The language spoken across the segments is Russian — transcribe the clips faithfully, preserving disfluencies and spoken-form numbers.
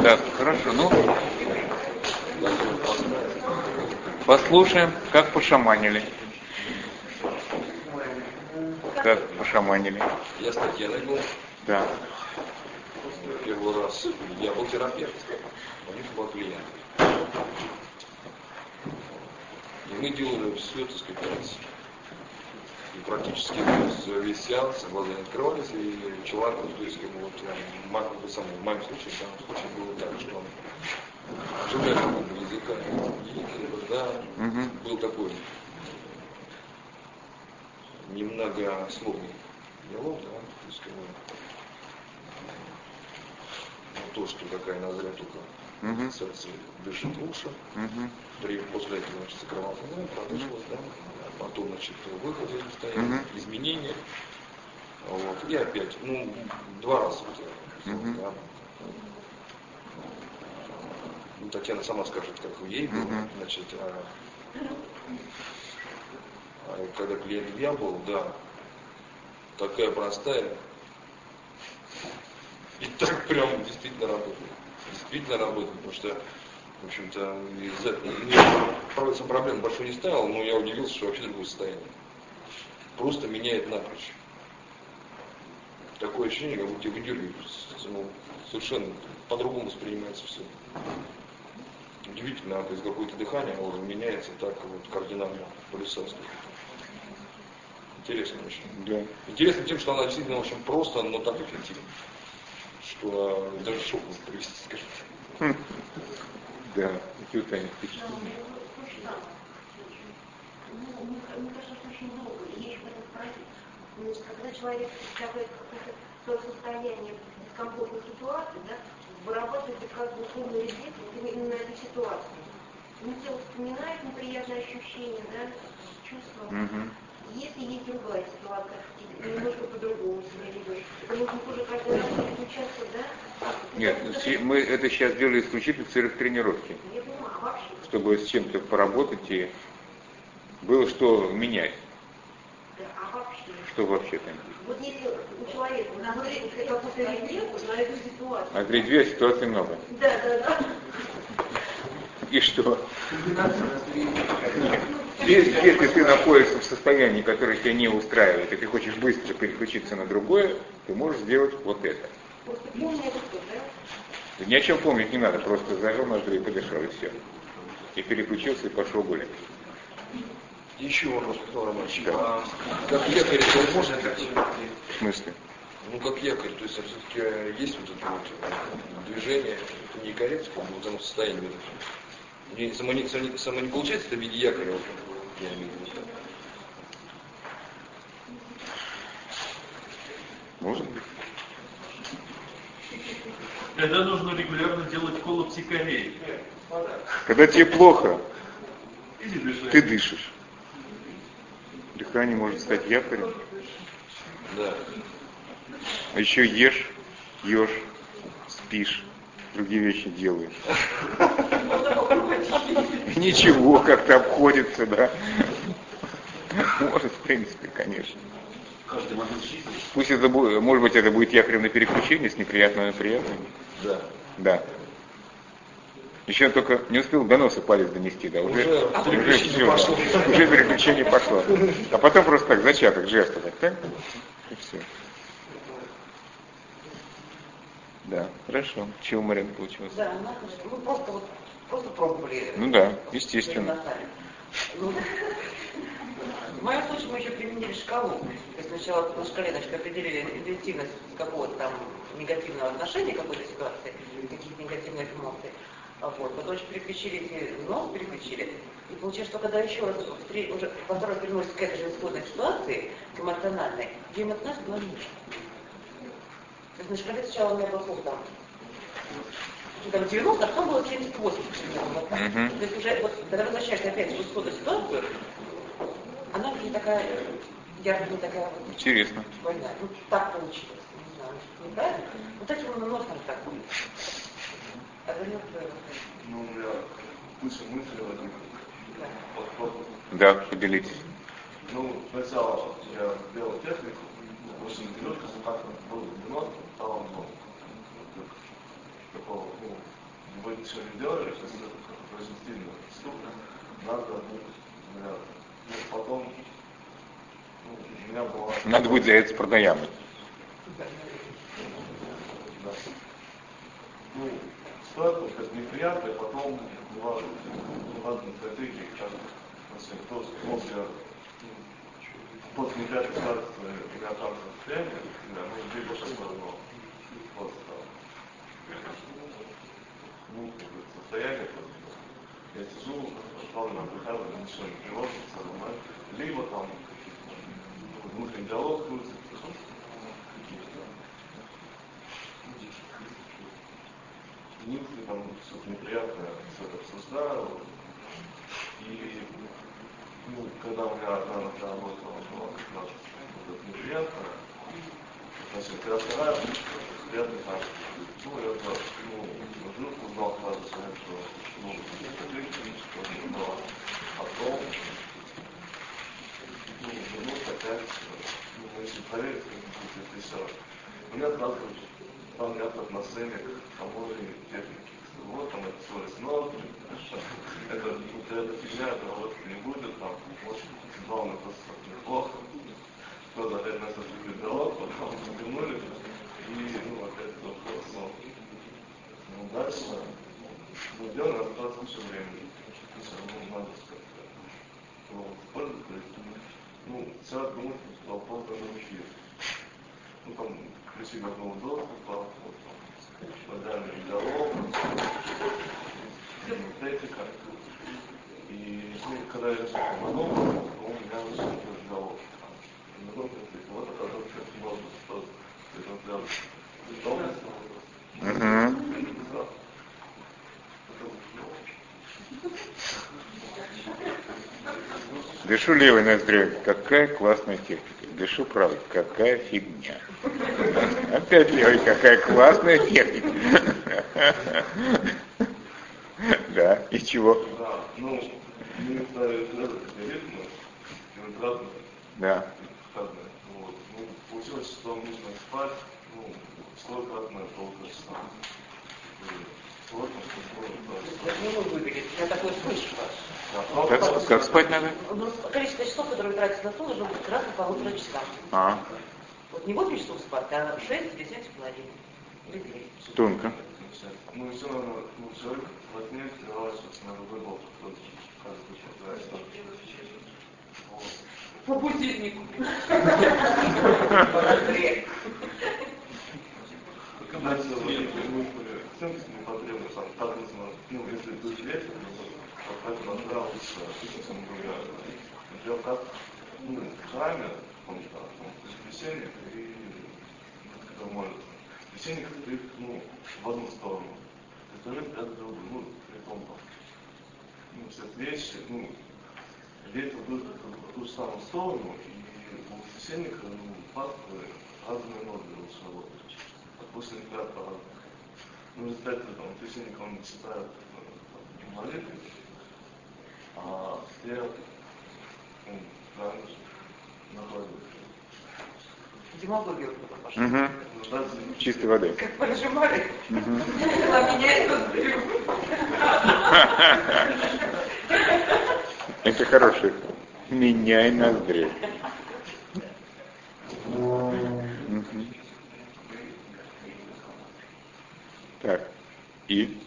Так, хорошо, ну, послушаем, как пошаманили. Как пошаманили. Я статья найду. Да. Первый раз я был терапевт, у них был клиент. И мы делали все, так сказать, и практически весь сеанс, глаза не открывались, и человек, то есть, как бы, вот, мать, в моем случае, в данном случае было так, что он ожидает какого-то языка, и да, угу. Был такой немногословный диалог, да, то есть, как бы, то, что какая назря только uh-huh. сердце дышит в уши, uh-huh. при, после этого, значит, закрывался, ну, продышалось, uh-huh. да, потом, значит, выход из состояния, uh-huh. изменения, вот, и опять, ну, два раза, uh-huh. да. Ну, Татьяна сама скажет, как ей было, uh-huh. значит, а, а когда клиент я был, да, такая простая, и так прям действительно работает. Действительно работает, потому что, в общем-то, из-за этого проблем большой не ставил, но я удивился, что вообще другое состояние. Просто меняет напрочь. Такое ощущение, как будто тебя выдергивают, совершенно по-другому воспринимается все. Удивительно, то есть какое-то дыхание уже меняется так вот кардинально, полюса. Интересно очень. Да. Интересно тем, что она действительно очень просто, но так эффективна. Что даже шок может привести, скажите. Да, какие у Тани впечатления? Мне кажется, что очень долго есть в этом проекте. Когда человек представляет какое-то свое состояние в дискомфортной ситуации, да, вырабатывается как бы условный рефлекс именно на эту ситуацию. Ну, тело вспоминает неприятные ощущения, да, чувства. Угу. Если есть другая ситуация, немножко по-другому себя ведешь, то нужно тоже каждый раз переключаться, да? Нет, мы это сейчас делали исключительно в целях тренировки. Я понимаю, а вообще? Чтобы с чем-то поработать и было что менять. Да, а вообще? Что вообще там? Вот если у человека назреть какую-то рефлекс на эту ситуацию. А две ситуаций много. Да, да, да. И что? Если, если ты находишься в состоянии, которое тебя не устраивает, и ты хочешь быстро переключиться на другое, ты можешь сделать вот это. Просто помни это, да? Ни о чем помнить не надо, просто завел ноздри и подышал, и все. И переключился, и пошел гулять. Еще вопрос, Петр Романович. Да. А как якорь это можно быть? В смысле? Ну, как якорь, то есть все-таки есть вот это вот движение, это не корректно, как бы вот оно состояние. Не, само, не, само не получается это в виде якоря, вот, я имею в виду. Может быть. Тогда нужно регулярно делать холопсикореи. Когда тебе плохо, ты дышишь. Дыхание может стать якорем. Да. А еще ешь, ешь, спишь, другие вещи делаешь. Ничего, как-то обходится, да. Может, в принципе, конечно. Пусть это будет, может быть, это будет якорем на переключение с неприятного на приятное. Да. Да. Еще только не успел до носа палец донести, да, уже, уже, уже переключение все, пошло. Да, уже переключение пошло. А потом просто так, зачаток, жеста, так, так, и все. Да, хорошо. Чего, Марина, получилось? Да, мы просто вот просто пробовали. Ну да, естественно. Ну, в моем случае мы еще применили шкалу. То есть сначала на шкале, значит, определили интенсивность какого-то там негативного отношения к какой-то ситуации, каких-то негативных эмоций. Вот. Потом еще переключили эти, снова переключили. И получается, что когда еще раз уже во второй раз вернулись к этой же исходной ситуации, к эмоциональной, где эмоциональность была ниже. То есть на шкале сначала у меня было сколько там? Там девяносто, а потом было семьдесят восемь. Вот так. Uh-huh. То есть уже, вот, когда возвращаешься опять в исходную ситуацию, она не такая яркая, не такая вот. Интересно. Больная. Ну, так получилось. Не знаю, неправильно. Вот этим он нос там так будет. А вернее, ну, у меня мысль, мысль в этом. Да, поделитесь. Ну, сначала я делал технику, восемь девяносто, так было девяносто, потом, ну, такого, ну, вы ничего не делали, если это очень сильно ступно, надо будет, ну, потом, ну, у меня была... Надо будет заняться пранаямой. Да. Ну, стоит, как неприятно, и потом была важная стратегия, как, после, после, после неприятной ситуации у меня там состояние, ну, либо что-то одно, просто, ну, состояние, я сижу, плавно отдыхаю, ничего не приводится, либо там какие-то внутренний диалог крутится, какие-то мысли, там что-то неприятное, все это обсуждаю, и ну, когда у меня одна нога работала, была как раз вот это неприятное, значит, когда вторая, приятный так, ну, я ну, вдруг узнал сразу, что ну, что не было, потом, ну, вернусь опять, ну, если проверить, как-то все. У меня сразу там нет отношения к таможенной технике. Вот там это скорость ног, это, это фигня, это вот не будет, там, вот, главное, просто неплохо. Кто-то опять нас отвлекли диалог, потом вернули, и, ну, опять только сон. Ну, дальше, ну, дело на осталось лучше времени. Все равно надо как-то использовать, то есть, ну, сейчас думать, что вопрос даже учить. Ну, там, ключи одного доступа, модальный диалог, эстетика. И ну, когда я решил по-новому, то у меня вышел диалог. Вот это то, что можно что-то Дышу левой ноздрёй. Какая классная техника. Дышу правой. Какая фигня. Опять левой. Какая классная техника. Да, и чего? Да, ну, мы ставили ритмы, разные. Да. Вот. Ну, получилось, что нужно спать, ну, стократно, полчаса. Сложно, что сложно. Не могу выглядеть, я такое слышу. Как, как спать надо? Ну, количество часов, которые тратятся на сон, должно быть раз по полутора часам. А. Вот не восемь часов спать, а шесть или семь с половиной. Или девять. Тонко. Ну, все равно, ну, человек во сне срывается на любой бок, кто каждый человек. По будильнику. Когда все мысли, всем не потребно, там, так нужно, ну, если будет вечер, то так понравится, пишется, говоря, например, как, ну, в храме, он там, священник и, когда может, священник стоит, ну, в одну сторону, остальные стоят в другую, ну, при том, ну, все вещи, ну, ветер будет в ту же самую сторону, и у священника, ну, пасторы разные ноги лучше работают. После ребят по-разному. Ну, в результате, там, священник, он читает э, молитвы, а все, ну, да, находят. Демагогию пошла. Угу. Чистой воды. Как понажимали, а меняет ноздрю. Это хороший. Меняй ноздрю. Так, и?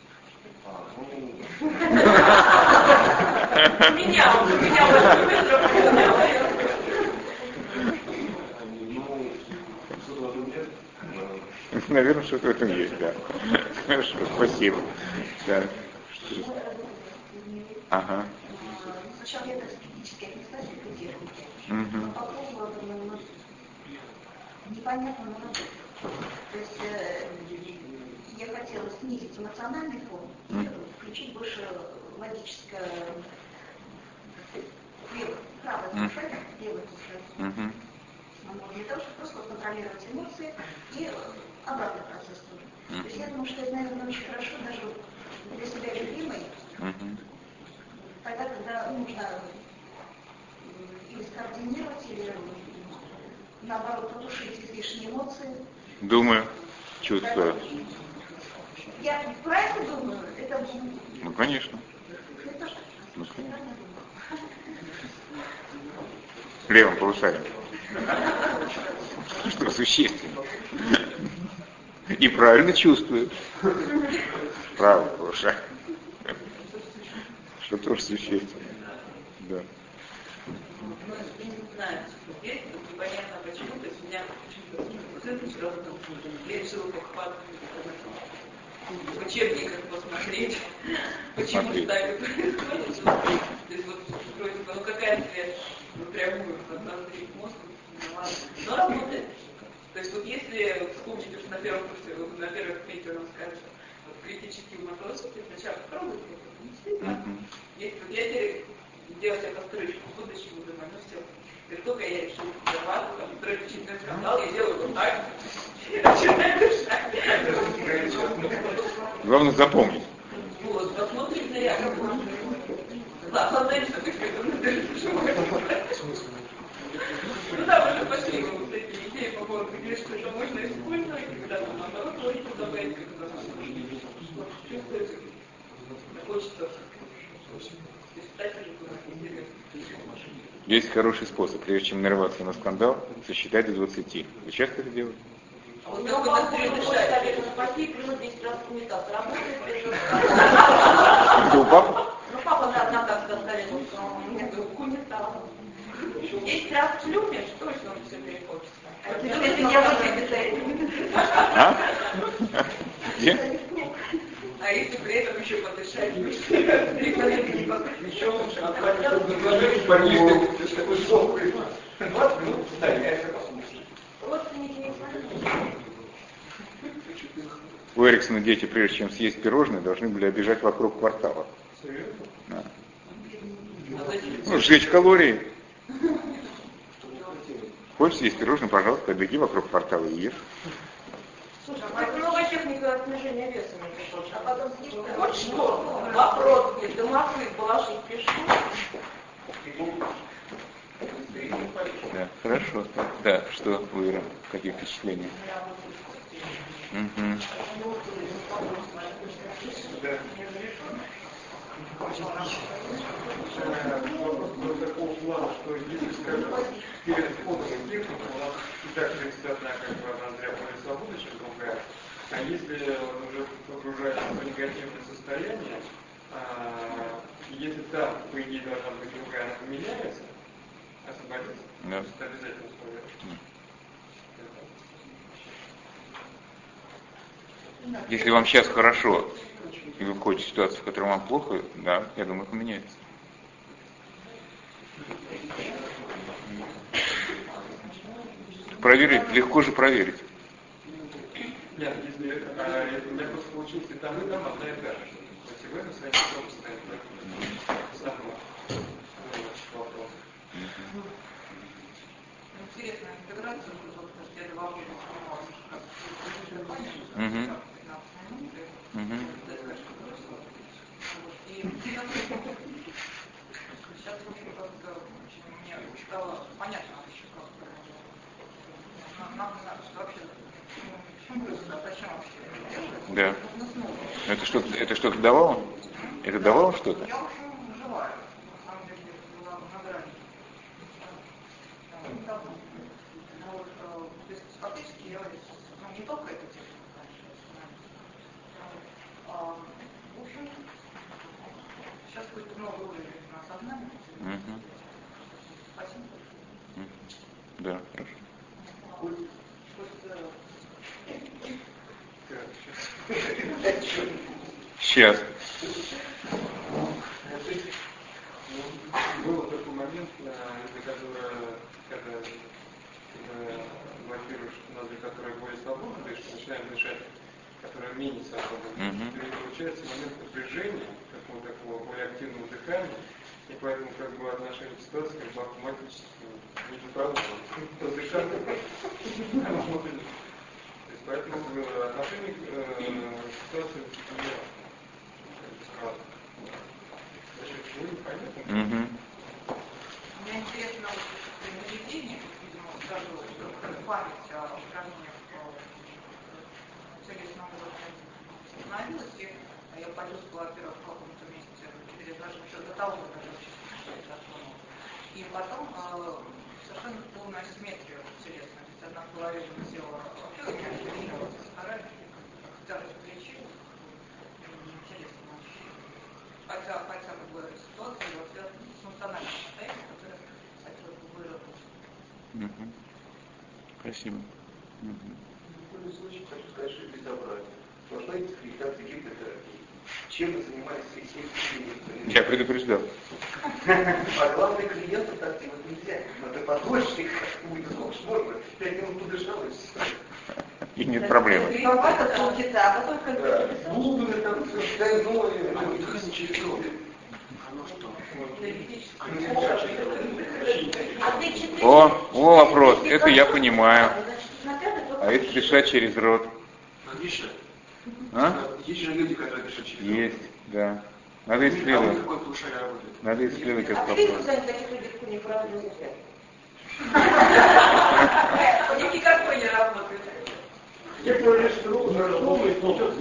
Меня, он меня Наверное, что-то в этом есть, да. Хорошо, спасибо. Да. Ага. Сначала я так скептически отнеслась к этой технике, Угу. а попробовала, ну, непонятно на работу. То есть э, я хотела снизить эмоциональный фон, mm. включить больше логическое правое слушание, левое слушание. Mm-hmm. Для того, чтобы просто контролировать эмоции и обратный процесс тоже. Mm-hmm. То есть я думаю, что это, наверное, очень хорошо даже для себя любимой, mm-hmm. тогда, когда нужно или скоординировать, или наоборот потушить излишние эмоции. Думаю, чувствую. Я правильно думаю? Это... Ну, конечно. Ну, конечно. Левым полушарием. Что существенно. И правильно чувствую. Правый полушарие. Что тоже существенно. Да. Я не знаю, здесь непонятно почему, то есть у меня сын сразу решил похватывать в учебниках посмотреть, почему же так это происходит. То есть вот вроде бы, ну какая связь напрямую от Андрея мозга, но работает. То есть вот если вспомнить, что на первом курсе, на первых пяти нам скажут, вот критические вопросы, сначала попробуйте, действительно, есть вот я теперь делать эту строчку в будущем, думаю, ну все. Как только я решил взорваться, там, строить очередной скандал, я делаю вот так, и начинаю дышать. Главное запомнить. Вот, посмотрим на реакцию. Да, главное, что ты дышишь. Ну да, уже пошли вот такие идеи по поводу, где что-то можно использовать, когда там наоборот логику добавить, когда чувствуется, хочется. Есть хороший способ, прежде чем нарываться на скандал, сосчитать до двадцати. Вы часто это делаете? А вот как вы быстрее дышать? Это у папы? Ну, папа на одна как сказали, что у меня руку не стало. Десять раз плюнешь, точно он все перехочется. А если я выписаю? А? Где? А если при этом еще подышать? Еще лучше отправить предложение по такой сокой. двадцать минут повторяется, послушай. Родственники не знают. У Эриксона дети, прежде чем съесть пирожные, должны были обижать вокруг квартала. Серьезно? Да. Ну, сжечь калории. Хочешь съесть пирожные, пожалуйста, беги вокруг квартала и ешь. Слушай, а так много техника снижения веса не хочешь, а потом съешь. Вот что, вопрос, если Москвы положить пишу. Да, хорошо. Да, что, Ира, какие впечатления? Угу. Вопрос был такого плана, что если, скажем, перед входом в технику у нас и так тридцать одна, как бы, Андрея более свободы, чем другая, а если он уже погружается в негативное состояние, а, если там, по идее, должна быть другая, она поменяется, освободится, да. Это обязательно условие. Если вам сейчас хорошо, и вы входите в ситуацию, в которой вам плохо, да, я думаю, поменяется. Проверить, легко же проверить. Нет, если, а, если у меня просто получился и там, и там одна и та же. То есть в этом своем тоже стоит самое вопрос. Интересная интеграция, потому что я два года Угу. Угу. И сейчас как-то мне стало понятно еще как нам надо, что вообще зачем вообще это делать? Да. Это что-то, это что-то давало? Это давало что-то? Я, в общем, желаю. На самом деле, была на грани. Вот, то есть, фактически, я ну, не только эту технику, конечно, а, в общем, сейчас какой-то новый уровень на сознании. Угу. Спасибо. Угу. Да, хорошо. Сейчас. Был такой момент, из-за которого, когда блокируешь ноздри, которые более свободны, то есть начинаем дышать, которые менее свободны, Mm-hmm. то получается момент напряжения, какого-то такого более активного дыхания, и поэтому как бы отношение к ситуации как бы автоматически не поправилось, дышать. То есть поэтому отношение к ситуации не сразу. Значит, чего непонятно? Угу. Мне интересно, вот при наведении, видимо, даже память о упражнениях по целостному восстановлению почувствовала, во-первых, в каком-то месте переизражение еще до того, как это чувствуется основу. И потом э, совершенно полную асимметрию интересную. То есть одна половина тела вообще очень асимметрировалась, а вторая как-то различила. Интересно ощущение. Хотя, хотя как бы ситуация во всем функциональном состоянии, которое хотелось бы выработать. Угу. Спасибо. Угу. В любом случае хочу сказать, что это безобразие. Сплошная дискредитация гипнотерапии. Чем вы занимаетесь всей клиентами? Я предупреждал. А главное, клиентов так делать нельзя. Надо подольше, как-нибудь, сколько ж можно. Пять минут подышалось. И нет проблемы. И попасть от полчаса, а потом как бы... Губы, там, все остальное. А дыхание через рот. Оно что? О, о, вопрос. Это я понимаю. А если дышать через рот? Миша, А? есть же люди, которые дышат через рот. Есть, да. Надо А у исследовать. них какое полушарие работает? Надо исследовать этот А ты вопрос. куда-нибудь таких людей, кто не правильно взгляд? У них никакой не работает. Я говорю, что уже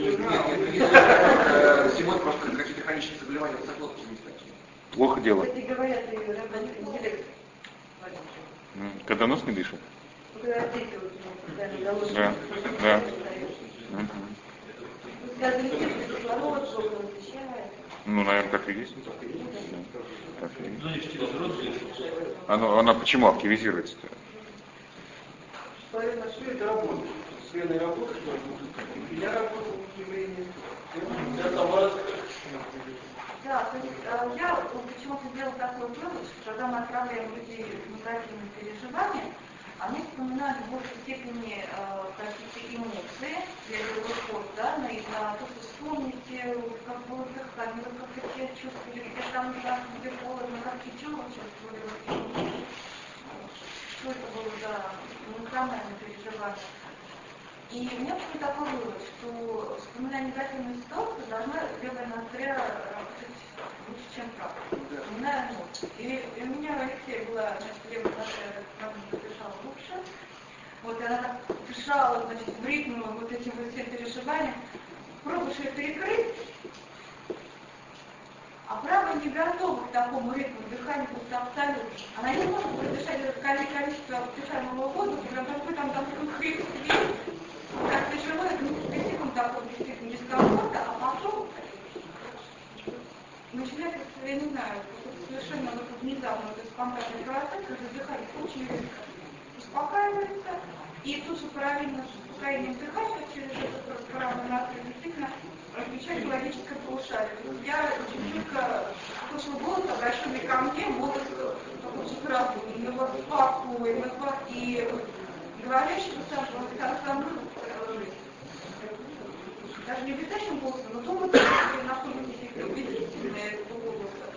Сегодня просто какие-то хронические заболевания высоклопки есть такие. Плохо дело. Кстати говоря, ты работаешь интеллект. М, Когда нос не дышит? Когда дети вот, постоянно голодные. Да, да. Мгм. Когда интеллект кислород, плохо насыщает. Ну, наверное, так и есть. Да, так и есть. Ну, они же через рот дышат. Оно, она почему активизируется-то? постоянно все это работает. Сменой работы, я работал в явлении. Я сама Да, то есть э, я вот почему-то сделала такой вывод, что когда мы отправляем людей в негативные переживания, они вспоминают в большей степени э, какие-то эмоции, я говорю, вот, да, на, на то, что вспомните, как было дыхание, вот как вы себя чувствовали, где там ужасно, где холодно, как чего вы чувствовали, вот, что это было за эмоциональное переживание. И у меня был такой вывод, что вспоминая негативную ситуацию, должна левая ноздря работать лучше, чем правая. Вспоминая эмоции. И, и у меня Алексея была, значит, левая ноздря как-то дышала лучше. Вот, и она так дышала, значит, в ритм вот этим вот всем переживанием. Пробуешь ее перекрыть, а правая не готова к такому ритму дыхания, просто абсолютно. Она не может продышать это количество дыхаемого воздуха, прям такой там такой хрип, как переживает несколько такого действительно дискомфорта, а потом начинается, я не знаю, совершенно вот внезапно вот спонтанный процесс, когда дыхание очень резко успокаивается, и тут же параллельно с успокоением дыхания через этот правый настрой действительно отвечает логическое полушарие. Я только слышала голос, обращенный ко мне, голос очень разумный, но вот спокойно, и говорящий со мной даже не обязательно голосом, но думаю, что насколько действительно убедительное этого голоса.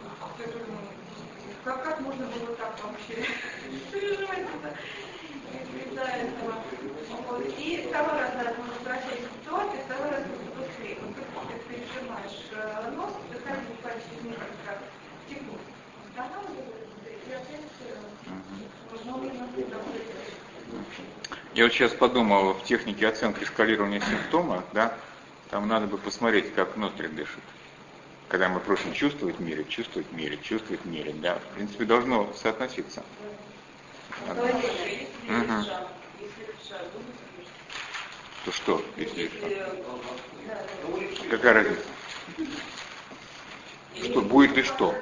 Как, как можно было так вообще переживать это из-за этого? Вот. И второй раз, да, мы возвращаемся к ситуации, второй раз это быстрее. Вот как ты пережимаешь нос, дыхание буквально через несколько секунд. Останавливается, и опять можно работать. Я вот сейчас подумал в технике оценки скалирования симптома, да, там надо бы посмотреть, как ноздри дышат. Когда мы просим чувствовать, мерить, чувствовать, мерить, чувствовать, мерить, да, в принципе, должно соотноситься. Угу. То что, если какая разница? Что, будет ли что?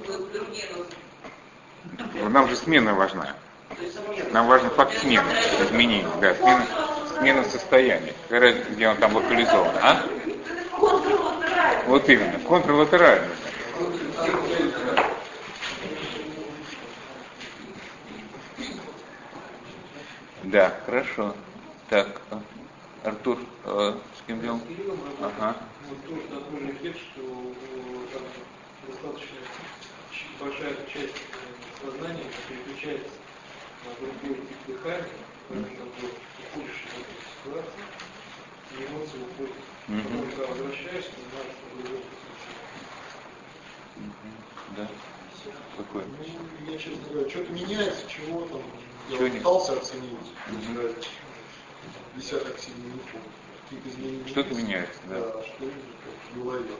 Нам же смена важна. Нам важен факт смены, изменений, да, смена, смена состояния, где он там локализован, а? Вот именно, контрлатерально. Да, хорошо. Так, Артур, э, с кем делал? Ага. Вот тоже такой эффект, что там достаточно большая часть сознания переключается на другой тип дыхания, поэтому ты уходишь из этой ситуации, и эмоции уходят. Потом, когда возвращаешься, понимаешь, что другой случай. Да. Какой? Ну, я, честно говоря, что-то меняется, чего там, я Чего пытался оценить, mm-hmm. десяток семи минут, какие-то изменения. Что-то меняется, да. Да, что-нибудь в голове.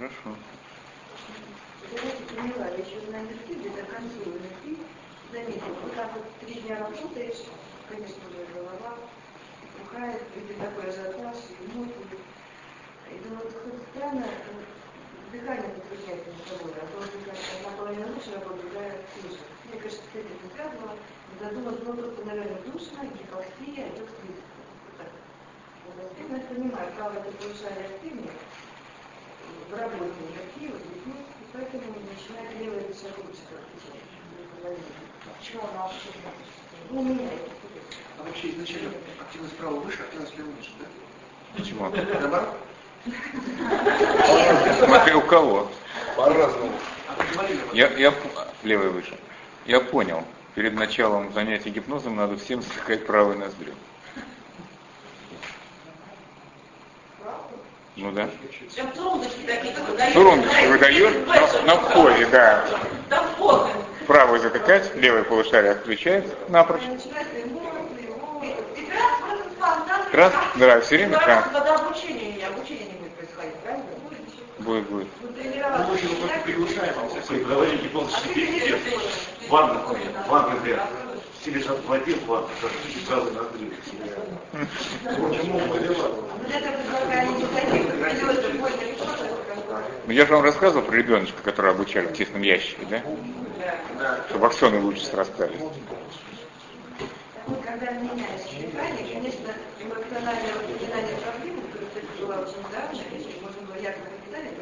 Хорошо. Знаете, поняла, я еще на эн эл пи, где-то к концу эн эл пи, заметила, вот так вот три дня работаешь, конечно же, голова пухает, и такой ажиотаж, и мутный. И думаю, вот хоть странно, дыхание затрудняется на собой, а то дыхание наполовину лучше работает, другая хуже. Мне кажется, с этим не связано. Задумалась, ну просто, наверное, душно, гипоксия, идет кризис. Вот так. Постепенно я понимаю, право это повышает активнее в работе никакие, вот детьми, и поэтому начинает левая дышать лучше, как отвечает. Почему она вообще? Ну, у меня это. А вообще изначально активность права выше, активность лева ниже, да? Почему? Наоборот? Смотри, у кого? По-разному. Я, я, левый выше. Я понял. Перед началом занятия гипнозом надо всем слегать правой ноздрю. Ну да. Прям трубочки такие, как выдаешь. Трубочки выдаешь на, на входе, да. Да вход. Правую затыкать, левое полушарие отключается напрочь. Раз, да, все время раз. Когда обучение, обучение не будет происходить, правильно? Будет, будет. Мы очень просто приглушаем Вы говорите полностью пиздец. Ванна, ванна, например. Себе сейчас вводил ванну, сразу на взрыв. Почему мы делаем? Ну, я же вам рассказывал про ребеночка, который обучали в тесном ящике, да? Чтобы аксоны лучше срастались. Когда меняешь дыхание, конечно, эмоциональное воспоминание проблемы, которая, кстати, была очень давно, можно было якобы написать,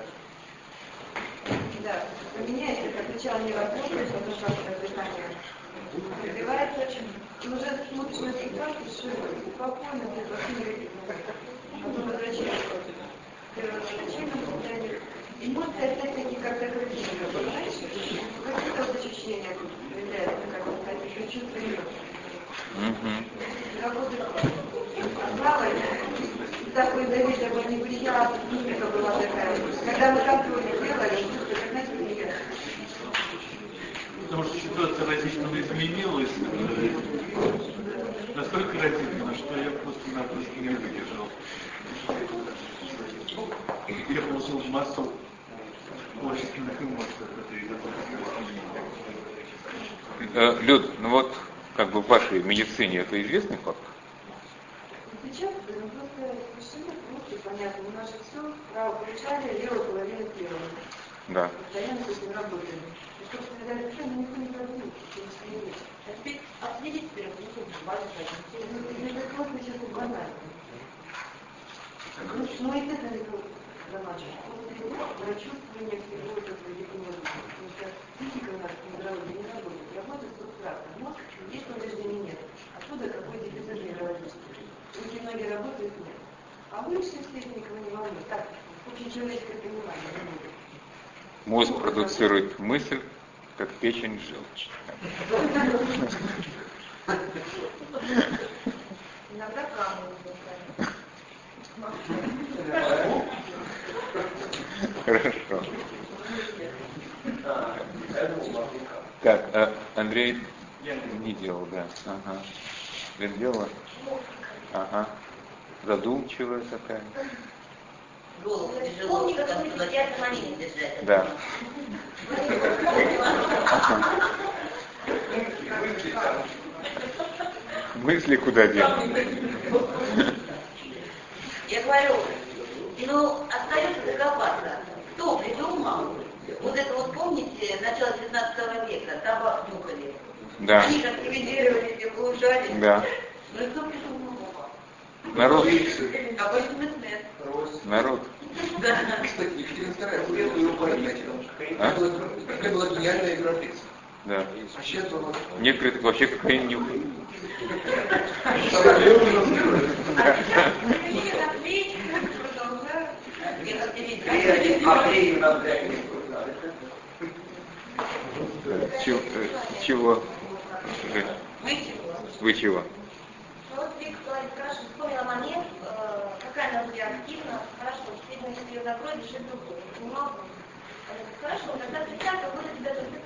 да, поменяется, как сначала не работает, потом как дыхание развивается, и уже смотришь на ситуацию, что спокойно, ты вообще не видишь, потом возвращаешься к первоначальному состоянию. Эмоции опять-таки как-то корректируются, понимаешь? Какие-то вот ощущения появляются, как вот такие чувства эмоций. Работа плавает, такой заведомо неприятный, мимика была такая. Когда мы контроль делали, как знаете, неприятно. Потому что ситуация разительно изменилась. Настолько разительно, что я просто-напросто не выдержал. Я получил массу положительных эмоций от этой изменения. Люд, ну вот как бы в вашей медицине это известный факт? Сейчас ну, просто совершенно просто понятно. У нас же все право получали, левая половина тела. Да. Постоянно с этим работаем. И, собственно говоря, совершенно никто не забыл, что не смеется. А теперь отследить теперь, ну, базу, ну, это просто сейчас банально. Ну, и это далеко замачивать. Прочувствование всего этого гипноза. Потому что физика у нас в здоровье не работает. Работает субстрактор. Мозг есть повреждений нет. Оттуда какой дефицит нейрологический. Очень многие работают нет. А высшая степень никого не волнует. Так, общечеловеческое понимание. Мозг продуцирует мысль, как печень желчь. Иногда камни возникают. Хорошо. Так, а Андрей не делал, да. Ага. Лен делала? Ага. Задумчивая такая. Голову тяжело, на пять момент держать. Да. Мысли куда делать? Я говорю, ну, остается докопаться. Кто придумал? Вот это вот, помните, начало девятнадцатого века, табак нюхали. Да. Они как ликвидировали все полушария. Да. Ну и кто придумал? Народ. Какой смысл? Народ. Да. Кстати, Екатерина вторая успела его понять. А? Какая была гениальная европейца. Да. А сейчас она... Некоторые так вообще кокаин нюхают. Чего? Чего? Вы чего? Вот Виктор спрашивает, вспомнила момент, какая она будет активна, хорошо, теперь мы если ее закроем, решим другую. Понимал? Хорошо, тогда представь, как будет тебя тут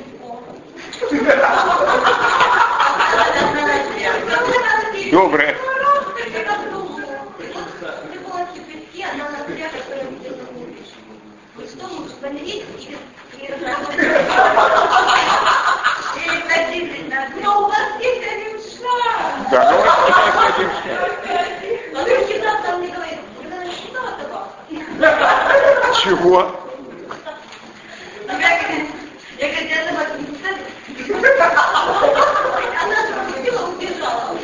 прикольно. Доброе. Но у вас есть один шаг. Да, ну у вас есть один шаг. А ты всегда там не говорит, когда считала-то вас? Чего? Я говорю, я за вас не ставлю. Она же пропустила, убежала.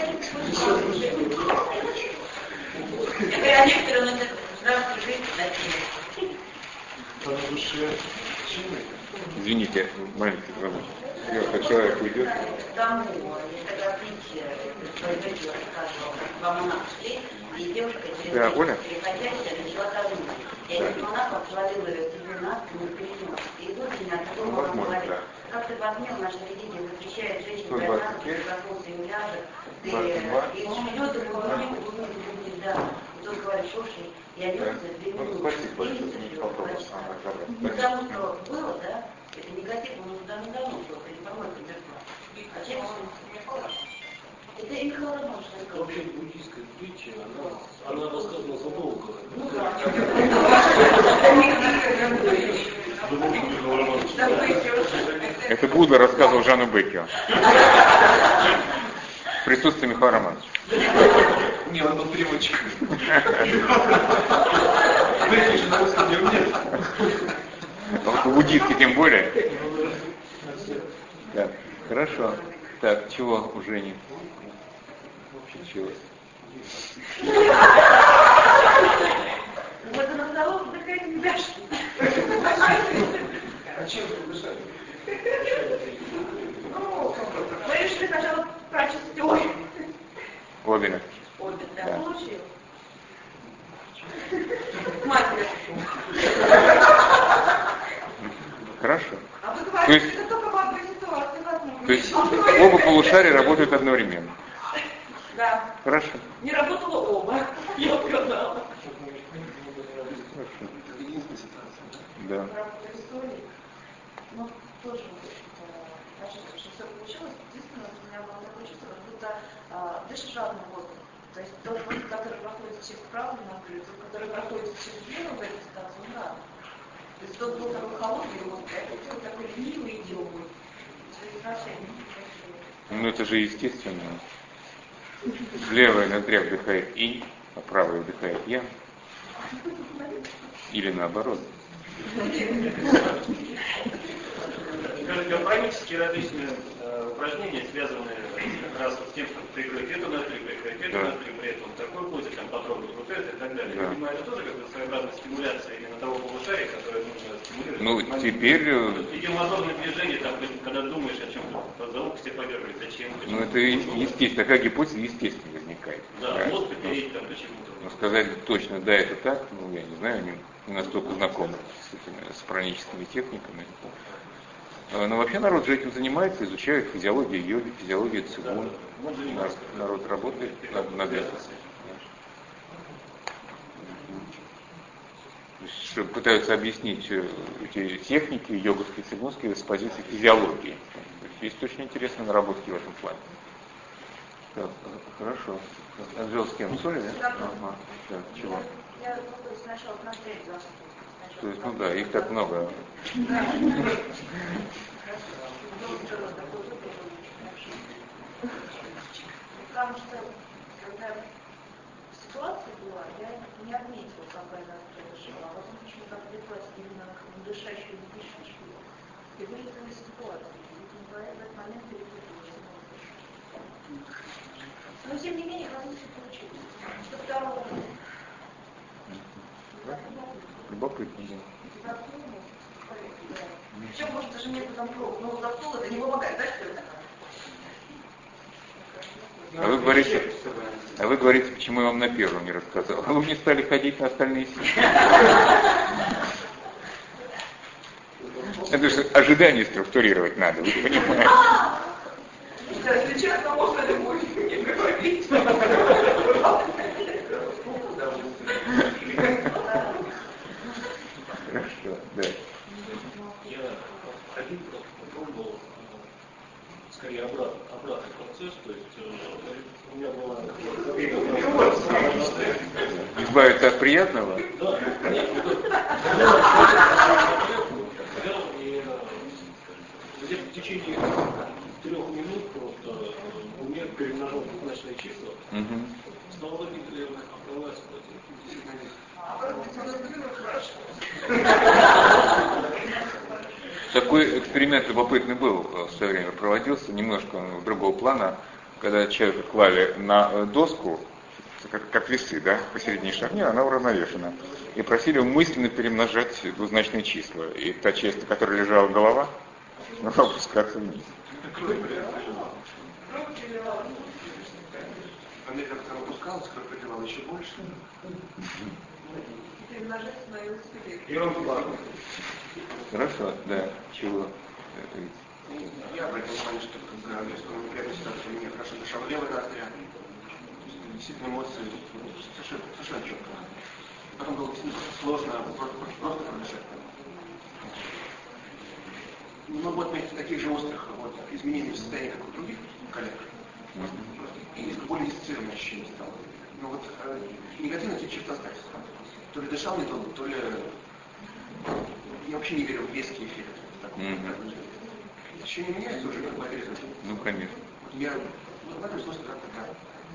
Я говорю, а некоторые у нас здравствуй, жизнь такие. По душе. Извините, маленький звонок. Если человек уйдет. Тому, когда притча производила, рассказывала, как два монаха шли, и девушка через Да, Оля? переходящая начала тонуть. И один монах обхвалил ее себе на спину и перенес. И идут меня, а такой монах говорит, как ты посмел, наше религия запрещает женщине проснулся, проснулся и ляжет, ты и шпилет и говорит, да. И тот говорит, слушай, я вернулся в две минуты, потому что было, да, это негатив, он уже давно был, это не по-моему, а чем это и Михаил Вообще буддийская притча, она, она рассказана задолго. Ну да. Это Будда рассказывал Жану Беккеру. В присутствии Михаила Романовича. Не, он был переводчик. Знаете, же на русском не умеет. Буддийский тем более. Да, хорошо. Так, чего у Жени? Случилось. Вот она сказала, что такая не дашь. А чем вы дышали? Ну, мы решили сначала прочесть теорию. Обе. Обе, да, Да. получил. Матери. Хорошо. А вы То говорите, есть- это только в одной ситуации возможно. То есть оба полушария работают одновременно. Да. Хорошо. Не работало оба. Я угадала. Да. Правда, истории. Ну, тоже, значит, что все получилось. Единственное, у меня было такое чувство, как будто а, дышишь жадным воздухом. То есть тот воздух, который проходит через правую ногу, и тот, который проходит через левую в этой ситуации, он разный. То есть тот был такой холодный воздух, а этот был такой ленивый и теплый. Ну это же естественно. Левая ноздря вдыхает инь, а правая вдыхает ян. Или наоборот. Скажите, панические различные э, упражнения, связанные как раз с тем, что прикрыть эту ноздрю, прикрыть эту Да. ноздрю, при этом такой позе, там потрогать вот это и так далее. Да. Я понимаю, это тоже как бы своеобразная стимуляция именно того полушария, которое нужно стимулировать. Ну, В этот теперь, момент. э, Эти мозговые движения, там, когда думаешь о чем-то, позвонок к себе подергивать, зачем? Ну это естественно, такая гипотеза естественно возникает. Да, Да. мозг потереть там почему-то. Но сказать точно, да, это так, ну я не знаю, не, не настолько знаком с этими с праническими техниками. А, Но вообще народ же этим занимается, изучает физиологию йоги, физиологию цигун. Народ, народ работает над, над этим. То есть, что пытаются объяснить э, эти техники йоговские, цигунские с позиции физиологии. То есть, есть очень интересные наработки в этом плане. Так, хорошо. Анжел с кем? Соли, да? Ага. Так, чего? Я буду сначала смотреть за. То есть, ну да, их так много. Потому что, когда ситуация была, я не отметила, какая нас произошла. А потом почему-то отвлеклась именно на дышащую и дышащую. И вылетела из ситуации. И в этот момент перепуталась. Но тем не менее, как все получилось. Что второго Любопытно. Причем, может, даже нет там круг. Но за стол это не помогает, да, что это? А вы говорите, а вы говорите, почему я вам на первом не рассказал. А вы мне стали ходить на остальные сессии. Это же ожидание структурировать надо, вы понимаете. Если честно, можно любой не говорить. Хорошо, да. Я ходил, просто попробовал, э, скорее обратно, обратный процесс, то есть э, у меня была... Избавиться от приятного? Да, конечно, да. течение трех минут просто у меня перемножал двузначные числа. Угу. Стало логика, наверное, оправдалась. Такой эксперимент любопытный был в свое время, проводился, немножко он другого плана, когда человека клали на доску, как, как весы, да, посередине шагни, она уравновешена, и просили его мысленно перемножать двузначные числа. И та часть, на которой лежала голова, могла опускаться вниз. А мне как-то опускалось, как подевал еще больше. Перемножать на велосипед. Хорошо, да. Чего? Я обратил внимание, что когда я вспомнил первую ситуацию, у меня хорошо дышал левый ноздря. Действительно эмоции совершенно, совершенно четко. Потом было сложно просто, просто продышать. Не могу отметить таких же острых вот, изменений в состоянии, как у других коллег. И несколько более дисциплинированное ощущение стало. Но вот э, негативно эти черты остались. То ли дышал не то, то ли... Я вообще не верю в веский эффект. Mm-hmm. Ощущение меняется уже, как бы результат. Ну, конечно. Я в этом смысле как-то так.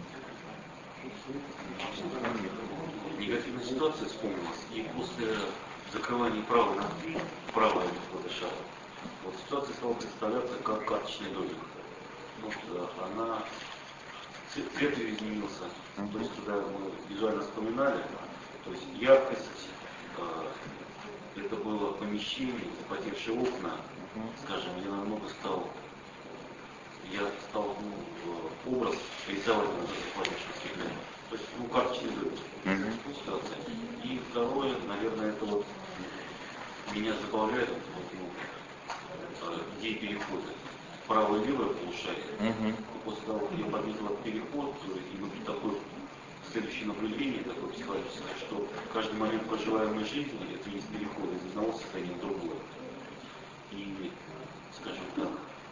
Негативная ситуация вспомнилась, и после закрывания правой ноздри, правая подышала, вот ситуация стала представляться как карточный домик. Потому что она, цвет ее изменился, mm-hmm. то есть когда мы визуально вспоминали, то есть яркость, э, это было помещение, запотевшие окна, mm-hmm. скажем, я намного стал, я стал ну, образ рисовать на запотевших стекле. То есть, ну, карточный домик. Mm-hmm. Ситуация. И второе, наверное, это вот меня забавляет вот, ну, идеи перехода. Правое и левое полушарие. Uh-huh. И после того, как я подметил этот переход, и вот такое следующее наблюдение, такое психологическое, что каждый момент проживаемой жизни это есть переход из одного состояния в другое. И, скажем так,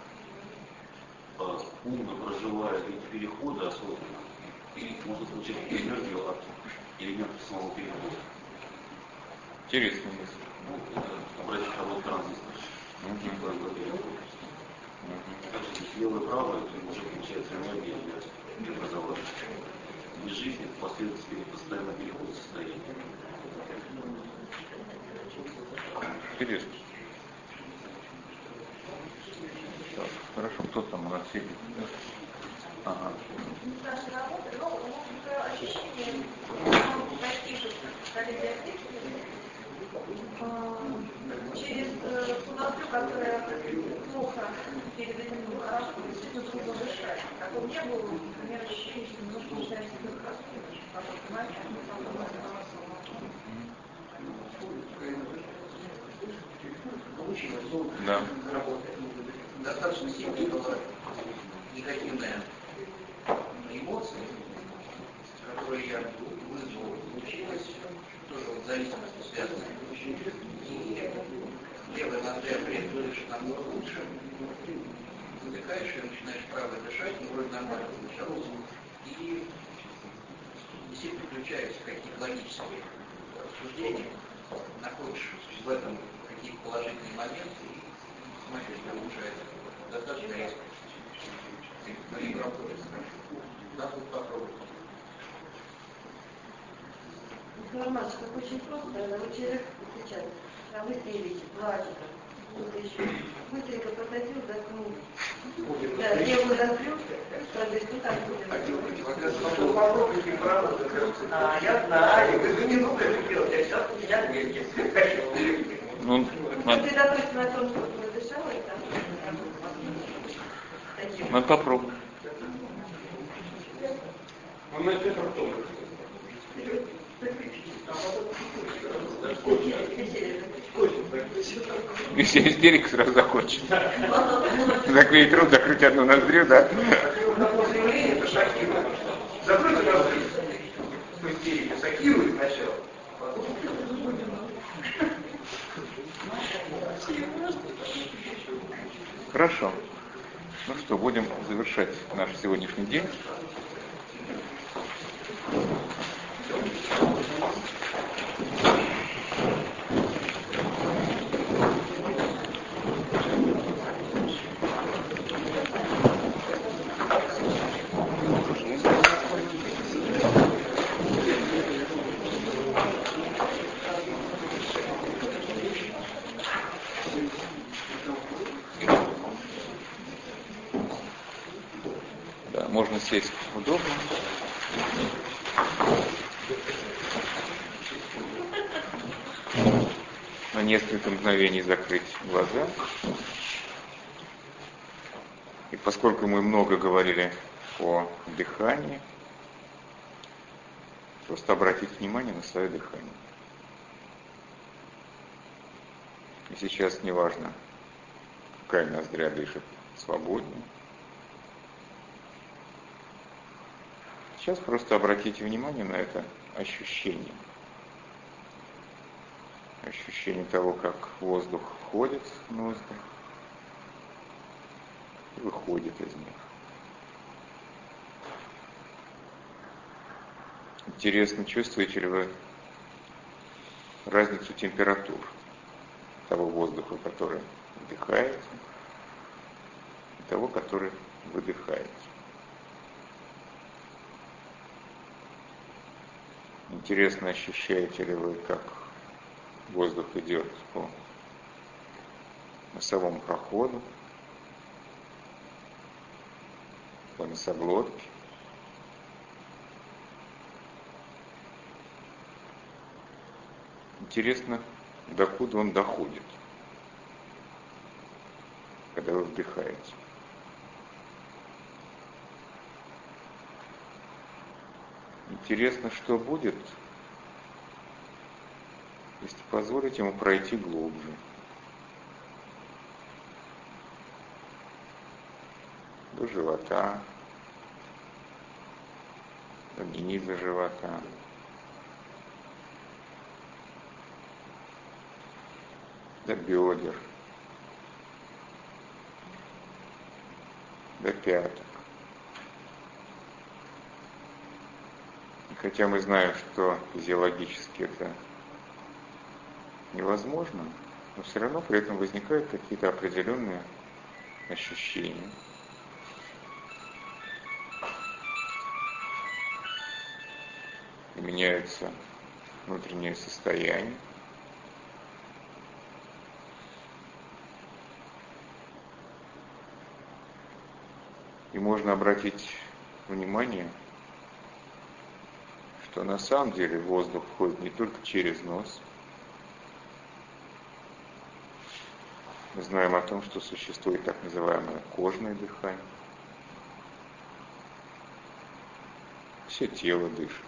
умно проживая эти переходы осознанно, можно получать энергию от элементов самого перехода. Интересно мысль. Ну, это обратить работу транзистора. Uh-huh. Также здесь левое и правое, то уже получается энергия для преобразования. И жизнь это последовательный постоянно переход в состояние. Интересно. Так, хорошо, кто там у нас сидит? Ага. Наша работа, но ощущение таких же через ту ноздрю, которая плохо перед этим хорошо, действительно трудно дышать. Как у меня было, например, ощущение, что немножко начинается расходить, потому что да. Работает. Достаточно сильная была негативная эмоция, которую я вызвал, получилось, тоже вот зависимость связана. И левая ноздря при этом дышит намного лучше. Выдыхаешь и начинаешь правой дышать, но вроде нормально получалось. И действительно включаются какие-то логические рассуждения, находишь в этом какие-то положительные моменты и смотришь, что улучшается достаточно резко. Мои работы надо будет попробовать. Информация, как очень просто, да, вот человек сейчас, а вы видите, плачет, кто-то еще, быстренько подходил, заткнул. Да, левую закрыл, правда, что там будет? Попробуйте правду закрыться. А, я знаю, вы не нужно это делать, я сейчас у меня ответите. Ну, сосредоточься на том, что ты дышала, и там таким. Ну, попробуй. Он на это ртом. И все истерика сразу закончится. Заклеить рот, закрыть одну ноздрю, да? Закройте ноздрю. В истерике шокирует сначала. Хорошо. Ну что, будем завершать наш сегодняшний день. можно сесть удобно. На несколько мгновений закрыть глаза. И поскольку мы много говорили о дыхании, просто обратить внимание на свое дыхание. И сейчас не важно, какая ноздря дышит свободнее. Сейчас просто обратите внимание на это ощущение. Ощущение того, как воздух входит в ноздри и выходит из них. Интересно, чувствуете ли вы разницу температур того воздуха, который вдыхаете, и того, который выдыхаете? Интересно, ощущаете ли вы, как воздух идет по носовому проходу, по носоглотке. Интересно, докуда он доходит, когда вы вдыхаете. Интересно, что будет, если позволить ему пройти глубже. До живота, до низа живота. До бедер, до пяток. И хотя мы знаем, что физиологически это невозможно, но все равно при этом возникают какие-то определенные ощущения. И меняется внутреннее состояние. И можно обратить внимание, что на самом деле воздух входит не только через нос. Мы знаем о том, что существует так называемое кожное дыхание. Все тело дышит.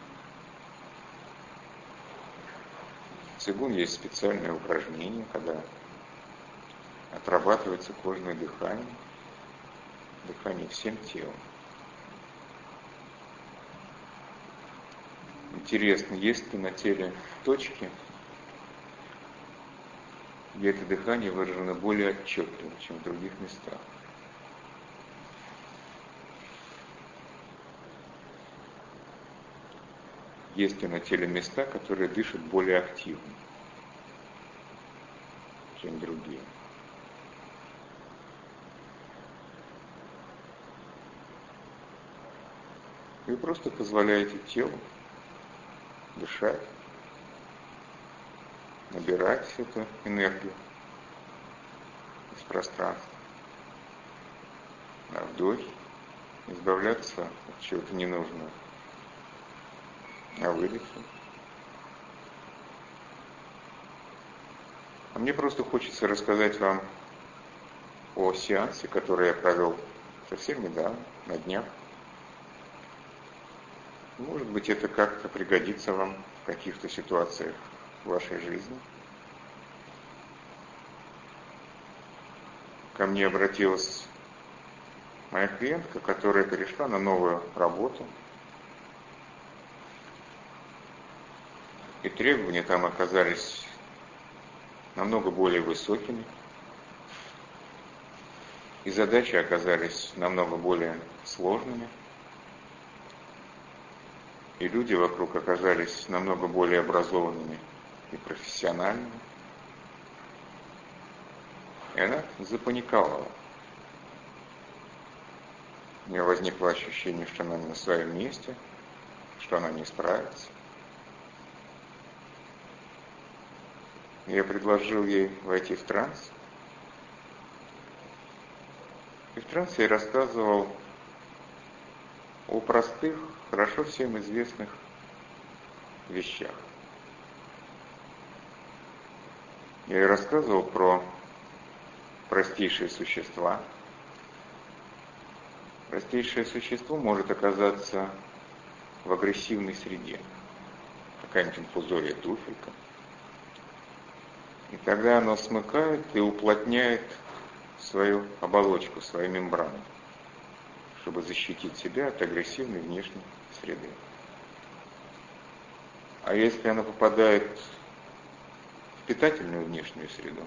В цигун есть специальное упражнение, когда отрабатывается кожное дыхание. Дыхание всем телом. Интересно, есть ли на теле точки, где это дыхание выражено более отчетливо, чем в других местах? Есть ли на теле места, которые дышат более активно, чем другие? Вы просто позволяете телу дышать, набирать эту энергию из пространства. На вдохе избавляться от чего-то ненужного. На выдохе. А мне просто хочется рассказать вам о сеансе, который я провел совсем недавно, на днях. Может быть, это как-то пригодится вам в каких-то ситуациях в вашей жизни. Ко мне обратилась моя клиентка, которая перешла на новую работу. И требования там оказались намного более высокими. И задачи оказались намного более сложными. И люди вокруг оказались намного более образованными и профессиональными. И она запаниковала. У нее возникло ощущение, что она не на своем месте, что она не справится. Я предложил ей войти в транс. И в трансе я рассказывал о простых, хорошо всем известных вещах. Я и рассказывал про простейшие существа. Простейшее существо может оказаться в агрессивной среде. Какая-нибудь инфузория, туфелька. И тогда оно смыкает и уплотняет свою оболочку, свою мембрану, чтобы защитить себя от агрессивной внешней среды. А если оно попадает в питательную внешнюю среду,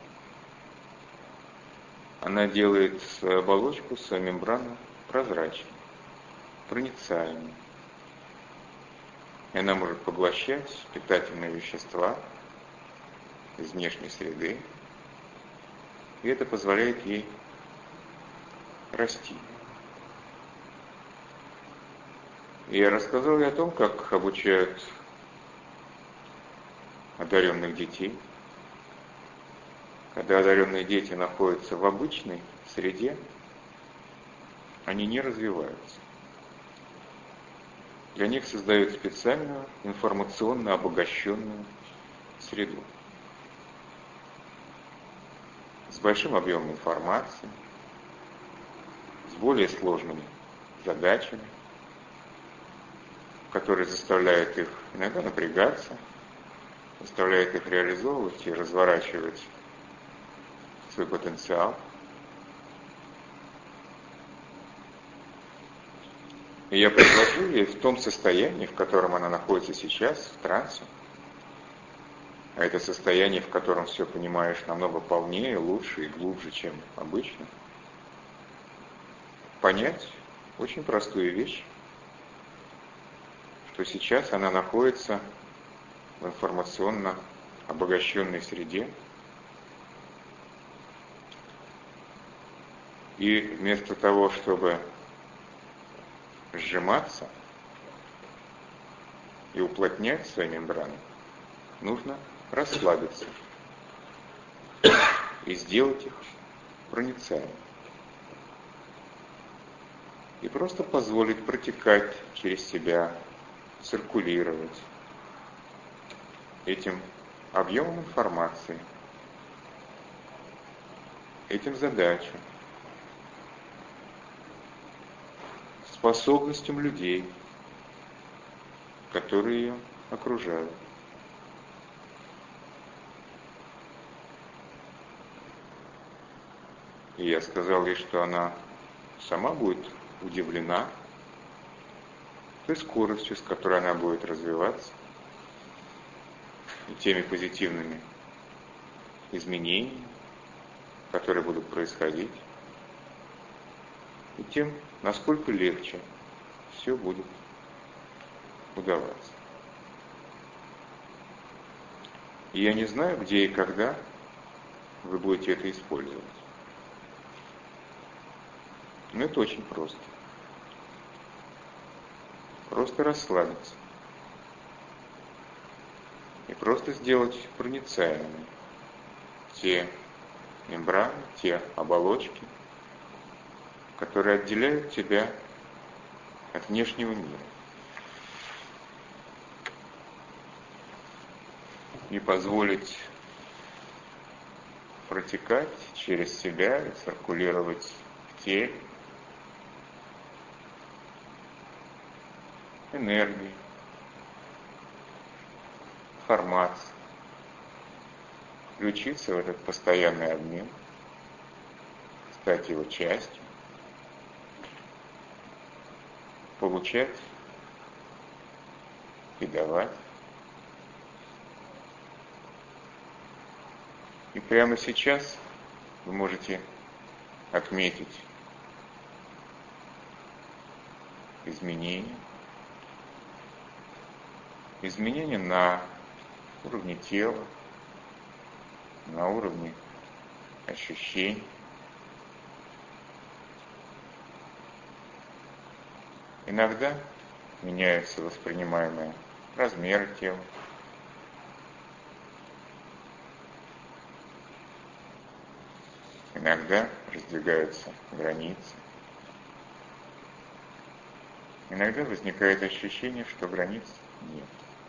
она делает свою оболочку, свою мембрану прозрачной, проницаемой. И она может поглощать питательные вещества из внешней среды, и это позволяет ей расти. И я рассказал и о том, как обучают одаренных детей. Когда одаренные дети находятся в обычной среде, они не развиваются. Для них создают специальную информационно обогащенную среду с большим объемом информации, с более сложными задачами, которые заставляют их иногда напрягаться, заставляют их реализовывать и разворачивать свой потенциал. И я предложил ей в том состоянии, в котором она находится сейчас, в трансе, а это состояние, в котором все понимаешь намного полнее, лучше и глубже, чем обычно, понять очень простую вещь, что сейчас она находится в информационно обогащенной среде, и вместо того, чтобы сжиматься и уплотнять свои мембраны, нужно расслабиться и сделать их проницаемыми. И просто позволить протекать через себя, циркулировать этим объемом информации, этим задачам, способностям людей, которые ее окружают. И я сказал ей, что она сама будет удивлена той скоростью, с которой она будет развиваться, и теми позитивными изменениями, которые будут происходить, и тем, насколько легче все будет удаваться. И я не знаю, где и когда вы будете это использовать. Но это очень просто. Просто расслабиться. И просто сделать проницаемыми те мембраны, те оболочки, которые отделяют тебя от внешнего мира. И позволить протекать через себя и циркулировать в теле энергии, информации, включиться в этот постоянный обмен, стать его частью, получать и давать. И прямо сейчас вы можете отметить изменения, изменения на уровне тела, на уровне ощущений. Иногда меняются воспринимаемые размеры тела. Иногда раздвигаются границы. иногда возникает ощущение, что границ нет.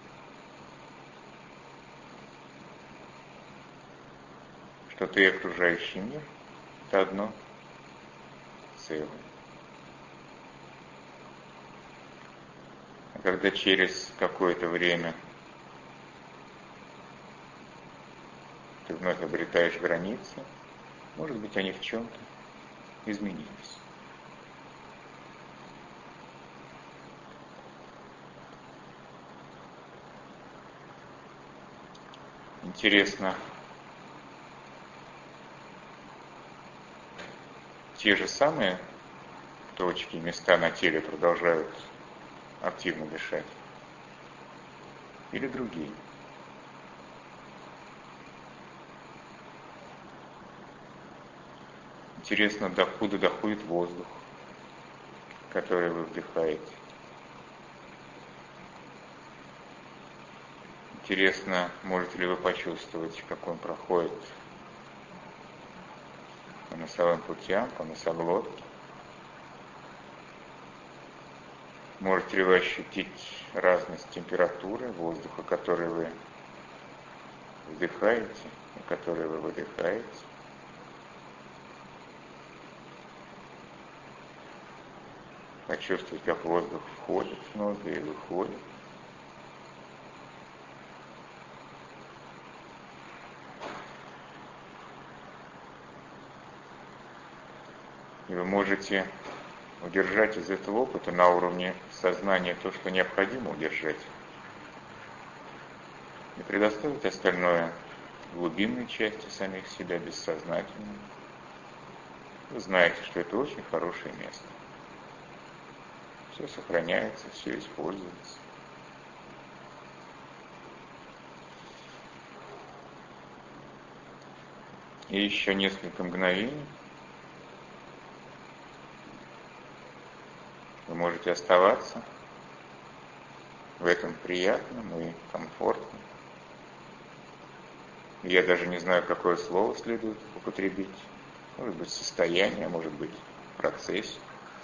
Что ты и окружающий мир – это одно целое. А когда через какое-то время ты вновь обретаешь границы, может быть, они в чем-то изменились. Интересно, те же самые точки, места на теле продолжают активно дышать? Или другие? Интересно, докуда доходит воздух, который вы вдыхаете? Интересно, можете ли вы почувствовать, как он проходит по носовым путям, по носоглотке? Можете ли вы ощутить разность температуры воздуха, который вы вдыхаете и который вы выдыхаете? Почувствовать, как воздух входит в ноздри и выходит. И вы можете удержать из этого опыта на уровне сознания то, что необходимо удержать, и предоставить остальное глубинной части самих себя, бессознательной. Вы знаете, что это очень хорошее место. Все сохраняется, все используется. И еще несколько мгновений вы можете оставаться в этом приятном и комфортном. Я даже не знаю, какое слово следует употребить. Может быть, состояние, может быть, процесс.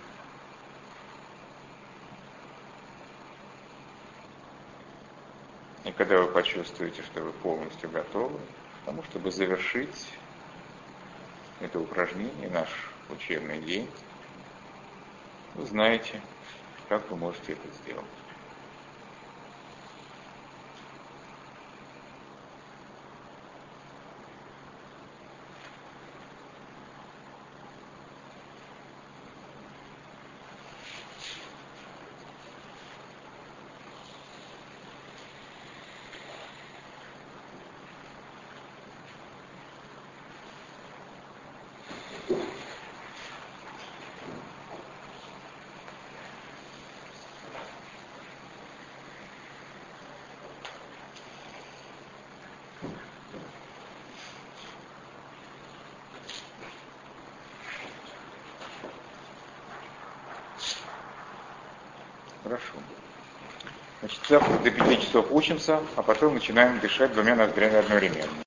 И когда вы почувствуете, что вы полностью готовы к тому, чтобы завершить это упражнение, наш учебный день, вы знаете, как вы можете это сделать. Хорошо. Значит, завтра до пяти часов учимся, а потом начинаем дышать двумя ноздрями одновременно.